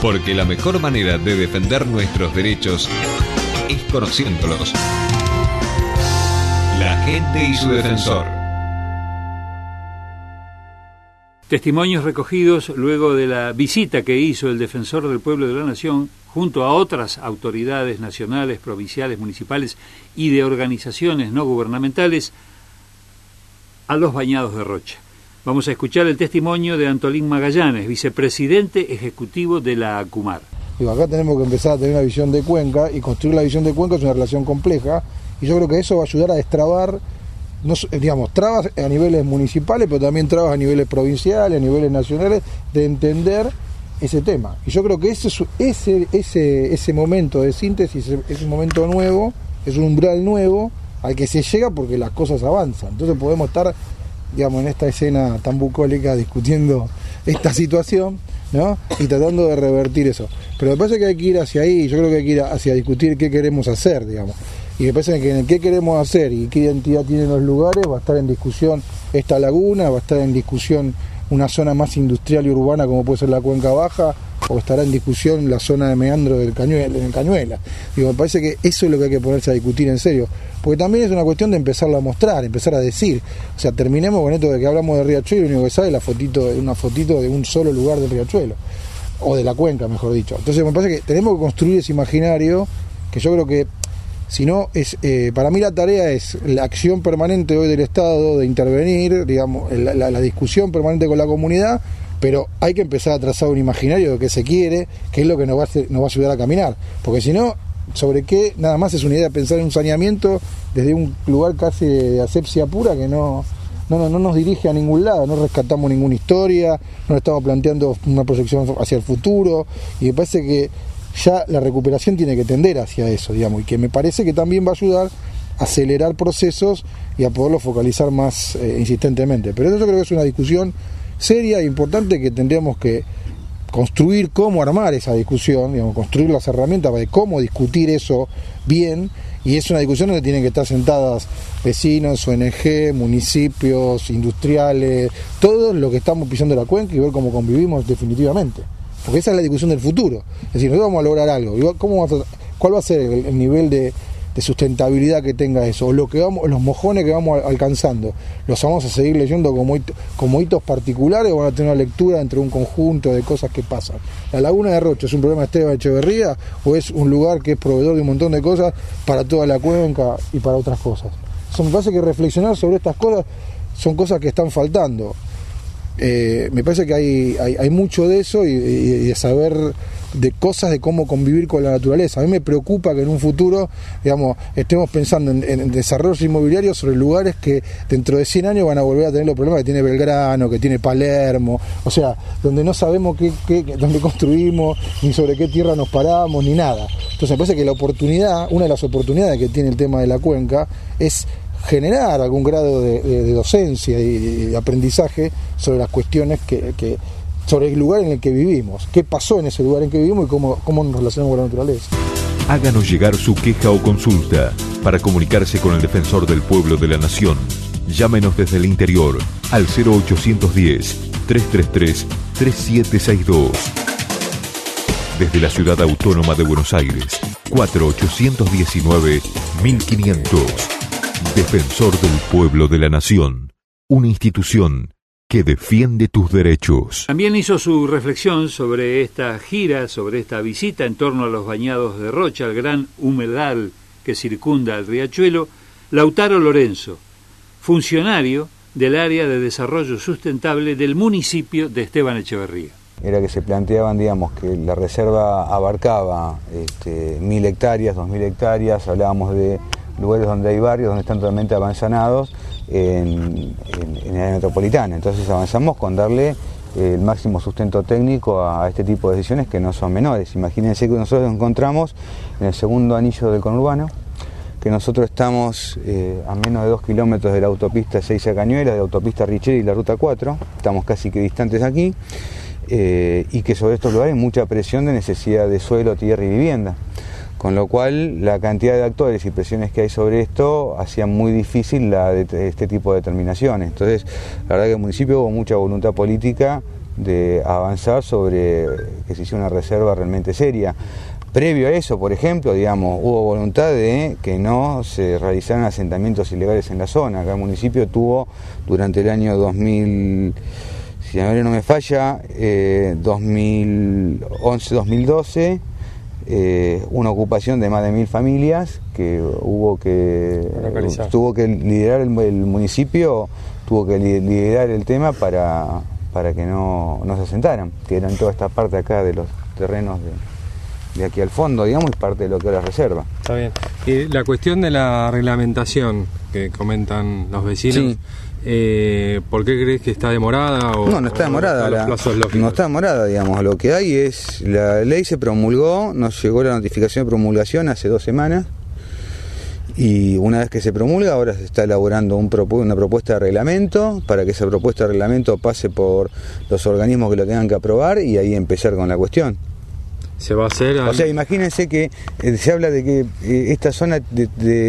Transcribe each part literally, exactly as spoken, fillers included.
Porque la mejor manera de defender nuestros derechos es conociéndolos. La gente y su defensor. Testimonios recogidos luego de la visita que hizo el defensor del pueblo de la nación junto a otras autoridades nacionales, provinciales, municipales y de organizaciones no gubernamentales a los Bañados de Rocha. Vamos a escuchar el testimonio de Antolín Magallanes, vicepresidente ejecutivo de la ACUMAR. Digo, acá tenemos que empezar a tener una visión de Cuenca, y construir la visión de Cuenca es una relación compleja, y yo creo que eso va a ayudar a destrabar, no, digamos, trabas a niveles municipales, pero también trabas a niveles provinciales, a niveles nacionales, de entender ese tema. Y yo creo que ese, ese, ese, ese momento de síntesis es un momento nuevo, es un umbral nuevo, al que se llega porque las cosas avanzan. Entonces podemos estar, digamos, en esta escena tan bucólica discutiendo esta situación, ¿no? Y tratando de revertir eso. Pero me parece que hay que ir hacia ahí, yo creo que hay que ir hacia discutir qué queremos hacer, digamos. Y me parece que en el qué queremos hacer y qué identidad tienen los lugares va a estar en discusión esta laguna, va a estar en discusión una zona más industrial y urbana como puede ser la Cuenca Baja, o estará en discusión la zona de meandro del Cañuela, en el Cañuela. Digo, me parece que eso es lo que hay que ponerse a discutir en serio, porque también es una cuestión de empezarlo a mostrar, empezar a decir. O sea, terminemos con esto de que hablamos de Riachuelo y lo único que sale es la fotito, una fotito de un solo lugar del Riachuelo, o de la Cuenca, mejor dicho. Entonces me parece que tenemos que construir ese imaginario, que yo creo que si no, es, eh, para mí la tarea es la acción permanente hoy del Estado de intervenir, digamos, la, la, la discusión permanente con la comunidad, pero hay que empezar a trazar un imaginario de qué se quiere, qué es lo que nos va a, hacer, nos va a ayudar a caminar, porque si no, sobre qué, nada más es una idea de pensar en un saneamiento desde un lugar casi de asepsia pura que no, no, no, no nos dirige a ningún lado, no rescatamos ninguna historia, no estamos planteando una proyección hacia el futuro, y me parece que ya la recuperación tiene que tender hacia eso, digamos, y que me parece que también va a ayudar a acelerar procesos y a poderlos focalizar más eh, insistentemente. Pero eso yo creo que es una discusión seria e importante que tendríamos que construir cómo armar esa discusión, digamos, construir las herramientas de cómo discutir eso bien, y es una discusión donde tienen que estar sentadas vecinos, O N G, municipios, industriales, todos los que estamos pisando la cuenca y ver cómo convivimos definitivamente. Porque esa es la discusión del futuro. Es decir, nosotros vamos a lograr algo. ¿Cómo vamos a, ¿Cuál va a ser el, el nivel de, de sustentabilidad que tenga eso? O lo que vamos, los mojones que vamos alcanzando, ¿los vamos a seguir leyendo como, hito, como hitos particulares o van a tener una lectura entre un conjunto de cosas que pasan? ¿La laguna de Rocha es un problema de Esteban Echeverría o es un lugar que es proveedor de un montón de cosas para toda la cuenca y para otras cosas? Eso me parece que reflexionar sobre estas cosas son cosas que están faltando. Eh, me parece que hay, hay, hay mucho de eso y, y, y de saber de cosas de cómo convivir con la naturaleza. A mí me preocupa que en un futuro, digamos, estemos pensando en, en desarrollos inmobiliarios sobre lugares que dentro de cien años van a volver a tener los problemas que tiene Belgrano, que tiene Palermo, o sea, donde no sabemos qué, qué, dónde construimos, ni sobre qué tierra nos paramos, ni nada. Entonces me parece que la oportunidad, una de las oportunidades que tiene el tema de la cuenca es generar algún grado de, de, de docencia y de aprendizaje sobre las cuestiones que, que sobre el lugar en el que vivimos, qué pasó en ese lugar en que vivimos y cómo, cómo nos relacionamos con la naturaleza. Háganos llegar su queja o consulta para comunicarse con el defensor del pueblo de la nación. Llámenos desde el interior al cero ochocientos diez, trescientos treinta y tres, treinta y siete sesenta y dos. Desde la ciudad autónoma de Buenos Aires, cuatro ochocientos diecinueve, mil quinientos. Defensor del pueblo de la nación, una institución que defiende tus derechos. También hizo su reflexión sobre esta gira, sobre esta visita en torno a los Bañados de Rocha, el gran humedal que circunda el riachuelo, Lautaro Lorenzo, funcionario del área de desarrollo sustentable del municipio de Esteban Echeverría. Era que se planteaban, digamos, que la reserva abarcaba este, mil hectáreas, dos mil hectáreas, hablábamos de lugares donde hay barrios, donde están totalmente avanzanados en, en, en la metropolitana. Entonces avanzamos con darle el máximo sustento técnico a, a este tipo de decisiones que no son menores. Imagínense que nosotros nos encontramos en el segundo anillo del conurbano, que nosotros estamos eh, a menos de dos kilómetros de la autopista seis a Cañuelas, de la autopista Richeri y la ruta cuatro, estamos casi que distantes aquí, eh, y que sobre estos lugares hay mucha presión de necesidad de suelo, tierra y vivienda. Con lo cual, la cantidad de actores y presiones que hay sobre esto hacía muy difícil la de este tipo de determinaciones. Entonces, la verdad que el municipio hubo mucha voluntad política de avanzar sobre que se hiciera una reserva realmente seria. Previo a eso, por ejemplo, digamos, hubo voluntad de que no se realizaran asentamientos ilegales en la zona. Acá el municipio tuvo durante el año dos mil, si la memoria no me falla, eh, dos mil once dos mil doce, eh, una ocupación de más de mil familias que hubo que localizar. tuvo que liderar el, el municipio, tuvo que liderar el tema para, para que no, no se asentaran, que eran toda esta parte acá de los terrenos de de aquí al fondo, digamos, es parte de lo que es la reserva. Está bien. Y la cuestión de la reglamentación que comentan los vecinos, sí. eh, ¿por qué crees que está demorada? O, no, no está demorada. La, no está demorada, digamos. Lo que hay es, la ley se promulgó, nos llegó la notificación de promulgación hace dos semanas, y una vez que se promulga, ahora se está elaborando un propu- una propuesta de reglamento para que esa propuesta de reglamento pase por los organismos que lo tengan que aprobar y ahí empezar con la cuestión. Se va a hacer. O sea, imagínense que eh, se habla de que eh, esta zona de,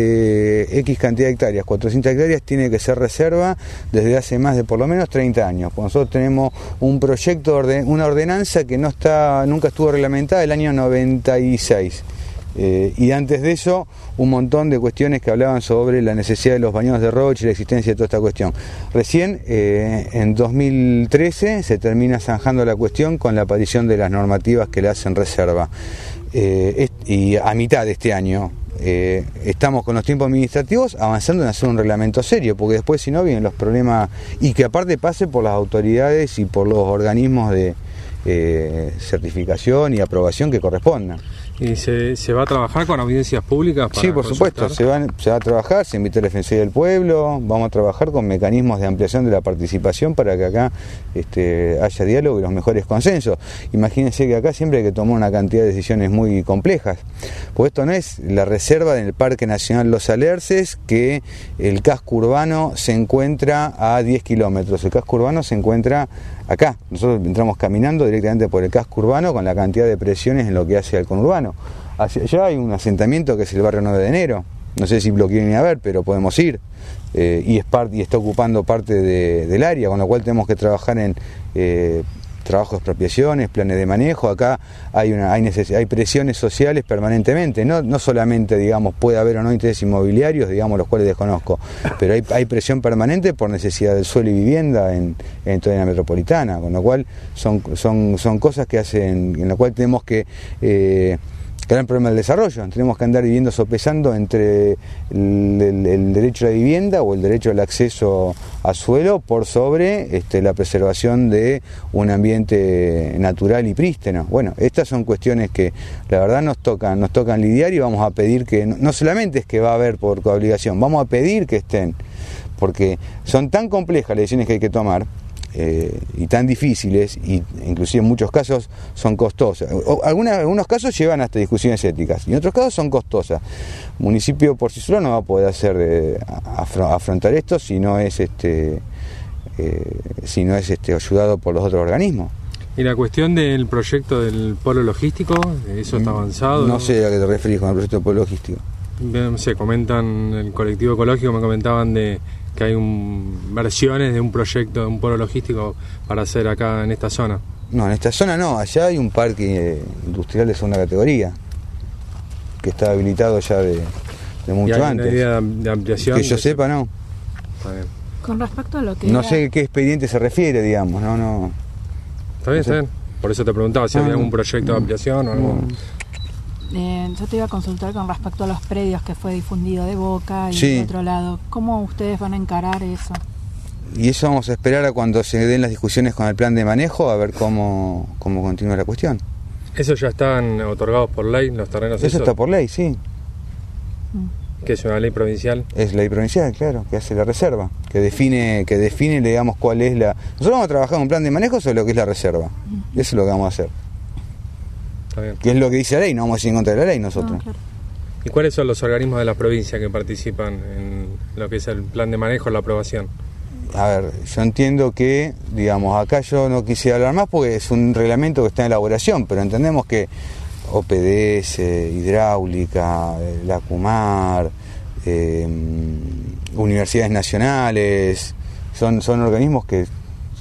de X cantidad de hectáreas, cuatrocientas hectáreas, tiene que ser reserva desde hace más de por lo menos treinta años. Nosotros tenemos un proyecto, orden, una ordenanza que no está, nunca estuvo reglamentada, el año noventa y seis. Eh, y antes de eso, un montón de cuestiones que hablaban sobre la necesidad de los bañados de roche y la existencia de toda esta cuestión. Recién, eh, en dos mil trece, se termina zanjando la cuestión con la aparición de las normativas que le hacen reserva. Eh, es, y a mitad de este año, eh, estamos con los tiempos administrativos avanzando en hacer un reglamento serio, porque después, si no, vienen los problemas, y que aparte pase por las autoridades y por los organismos de eh, certificación y aprobación que correspondan. ¿Y se, se va a trabajar con audiencias públicas? Para sí, por supuesto, se va, se va a trabajar, se invita a la Defensoría del Pueblo, vamos a trabajar con mecanismos de ampliación de la participación para que acá este, haya diálogo y los mejores consensos. Imagínense que acá siempre hay que tomar una cantidad de decisiones muy complejas, pues esto no es la reserva del Parque Nacional Los Alerces, que el casco urbano se encuentra a diez kilómetros, el casco urbano se encuentra acá, nosotros entramos caminando directamente por el casco urbano con la cantidad de presiones en lo que hace al conurbano. Hacia allá hay un asentamiento que es el barrio nueve de enero, no sé si lo quieren ir a ver, pero podemos ir, eh, y, es part, y está ocupando parte de, del área, con lo cual tenemos que trabajar en eh, trabajo de expropiaciones, planes de manejo. Acá hay una hay, neces- hay presiones sociales permanentemente, no, no solamente, digamos, puede haber o no intereses inmobiliarios, digamos, los cuales desconozco, pero hay, hay presión permanente por necesidad del suelo y vivienda en, en toda la metropolitana, con lo cual son, son, son cosas que hacen, en lo cual tenemos que eh, gran problema del desarrollo, tenemos que andar viviendo sopesando entre el, el, el derecho a la vivienda o el derecho al acceso a suelo por sobre este, la preservación de un ambiente natural y prístino. Bueno, estas son cuestiones que la verdad nos tocan, nos tocan lidiar, y vamos a pedir que, no, no solamente es que va a haber por obligación, vamos a pedir que estén, porque son tan complejas las decisiones que hay que tomar, Eh, y tan difíciles, y inclusive en muchos casos son costosas. O, algunas, algunos casos llevan hasta discusiones éticas, y en otros casos son costosas. El municipio por sí solo no va a poder hacer eh, afro, afrontar esto si no es este eh, si no es este ayudado por los otros organismos. ¿Y la cuestión del proyecto del polo logístico, eso está avanzado? No sé a qué te referís con el proyecto del polo logístico. No sé, comentan, el colectivo ecológico me comentaban de que hay un, versiones de un proyecto de un polo logístico para hacer acá en esta zona. No, en esta zona no, allá hay un parque industrial de segunda categoría que está habilitado ya de, de mucho ¿Y hay antes. una idea de ampliación? Que yo sepa, no. Está bien. Con respecto a lo que No era... sé a qué expediente se refiere, digamos, no, no. Está bien, no sé. está bien. Por eso te preguntaba si No, había no. algún proyecto de ampliación o algo. Eh, yo te iba a consultar con respecto a los predios que fue difundido de Boca y Sí. de otro lado. ¿Cómo ustedes van a encarar eso? Y eso vamos a esperar a cuando se den las discusiones con el plan de manejo, a ver cómo, cómo continúa la cuestión. ¿Esos ya están otorgados por ley, los terrenos Eso esos? está por ley, sí. Que es una ley provincial. Es ley provincial, claro, que hace la reserva, que define, que define, digamos, cuál es la... Nosotros vamos a trabajar en un plan de manejo sobre lo que es la reserva. Eso es lo que vamos a hacer. Está bien. Que es lo que dice la ley, no vamos a ir en contra de la ley nosotros. No, claro. ¿Y cuáles son los organismos de la provincia que participan en lo que es el plan de manejo, la aprobación? A ver, yo entiendo que, digamos, acá yo no quisiera hablar más porque es un reglamento que está en elaboración, pero entendemos que O P D S, Hidráulica, la CUMAR, eh, universidades nacionales, son, son organismos que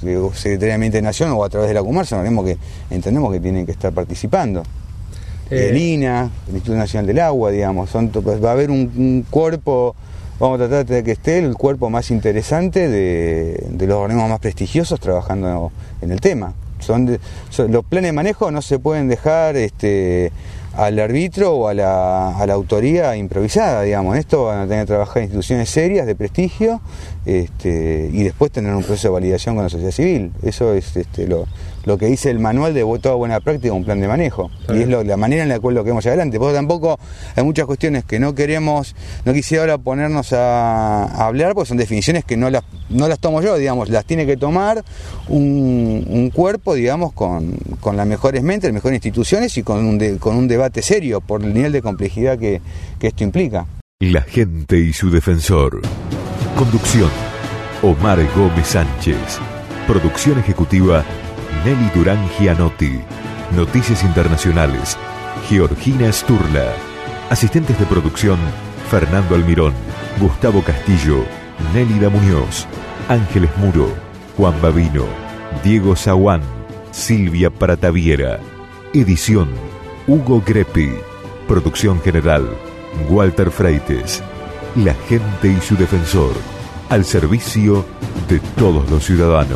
de Secretaría de Ambiente de Nación o a través de la CUMAR, sabemos que, entendemos que tienen que estar participando. Eh, el I N A, el Instituto Nacional del Agua, digamos, son, va a haber un, un cuerpo, vamos a tratar de que esté el cuerpo más interesante de, de los organismos más prestigiosos trabajando en el tema. Son, de, son los planes de manejo no se pueden dejar este, al árbitro o a la, a la autoría improvisada, digamos. En esto van a tener que trabajar instituciones serias de prestigio este, y después tener un proceso de validación con la sociedad civil. Eso es este, lo, lo que dice el manual de toda buena práctica, un plan de manejo. Sí. Y es lo, la manera en la cual lo queremos llevar adelante. Porque tampoco hay muchas cuestiones que no queremos, no quisiera ahora ponernos a, a hablar, porque son definiciones que no las, no las tomo yo, digamos, las tiene que tomar un, un cuerpo, digamos, con, con las mejores mentes, las mejores instituciones y con un, de, con un debate serio por el nivel de complejidad que, que esto implica. La gente y su defensor. Conducción: Omar Gómez Sánchez. Producción ejecutiva: Nelly Durán Gianotti. Noticias internacionales: Georgina Sturla. Asistentes de producción: Fernando Almirón, Gustavo Castillo, Nélida Muñoz, Ángeles Muro, Juan Babino, Diego Zaguán, Silvia Prataviera. Edición: Hugo Greppi. Producción general: Walter Freites. La gente y su defensor, al servicio de todos los ciudadanos.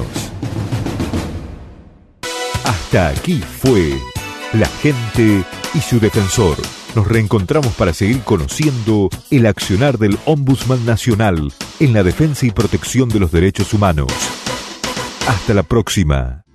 Hasta aquí fue La gente y su defensor. Nos reencontramos para seguir conociendo el accionar del Ombudsman Nacional en la defensa y protección de los derechos humanos. Hasta la próxima.